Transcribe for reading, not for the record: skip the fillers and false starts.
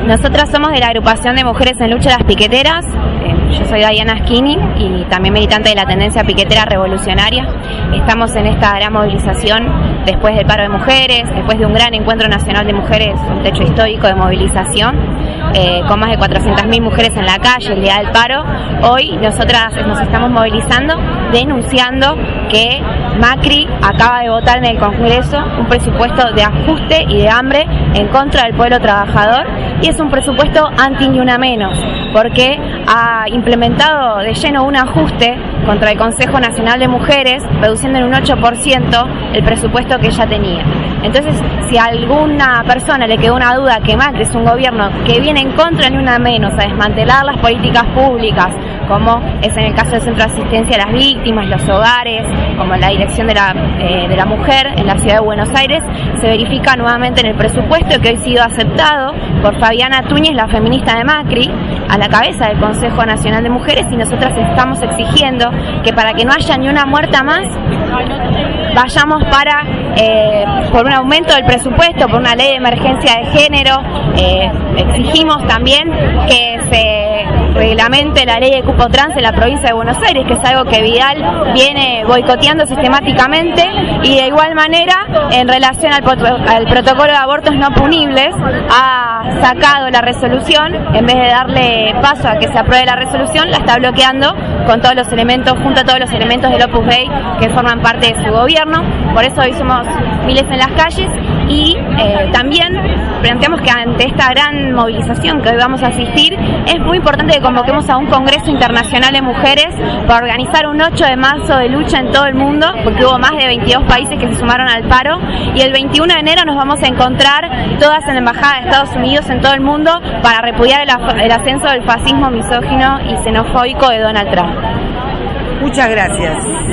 Nosotras somos de la agrupación de Mujeres en Lucha Las Piqueteras. Yo soy Diana Skinny y también militante de la tendencia piquetera revolucionaria. Estamos en esta gran movilización después del paro de mujeres, después de un gran encuentro nacional de mujeres, un techo histórico de movilización, con más de 400.000 mujeres en la calle el día del paro. Hoy nosotras nos estamos movilizando denunciando que Macri acaba de votar en el Congreso un presupuesto de ajuste y de hambre en contra del pueblo trabajador, y es un presupuesto anti ni una menos, porque ha implementado de lleno un ajuste contra el Consejo Nacional de Mujeres, reduciendo en un 8% el presupuesto que ella tenía. Entonces, si a alguna persona le quedó una duda que Macri es un gobierno que viene en contra ni una menos a desmantelar las políticas públicas, como es en el caso del Centro de Asistencia a las Víctimas, los hogares, como la Dirección de la Mujer en la Ciudad de Buenos Aires, se verifica nuevamente en el presupuesto que hoy ha sido aceptado por Fabiana Túñez, la feminista de Macri, a la cabeza del Consejo Nacional de Mujeres, y nosotras estamos exigiendo que para que no haya ni una muerta más, vayamos por un aumento del presupuesto, por una ley de emergencia de género. Exigimos también que se reglamente la ley de cupo trans en la provincia de Buenos Aires, que es algo que Vidal viene boicoteando sistemáticamente, y de igual manera, en relación al protocolo de abortos no punibles, ha sacado la resolución, en vez de darle paso a que se apruebe la resolución, la está bloqueando con todos los elementos, junto a todos los elementos del Opus Dei que forman parte de su gobierno. Por eso hoy somos miles en las calles, y también planteamos que ante esta gran movilización que hoy vamos a asistir, es muy importante que convoquemos a un Congreso Internacional de Mujeres para organizar un 8 de marzo de lucha en todo el mundo, porque hubo más de 22 países que se sumaron al paro, y el 21 de enero nos vamos a encontrar todas en la Embajada de Estados Unidos en todo el mundo para repudiar el ascenso del fascismo misógino y xenofóbico de Donald Trump. Muchas gracias.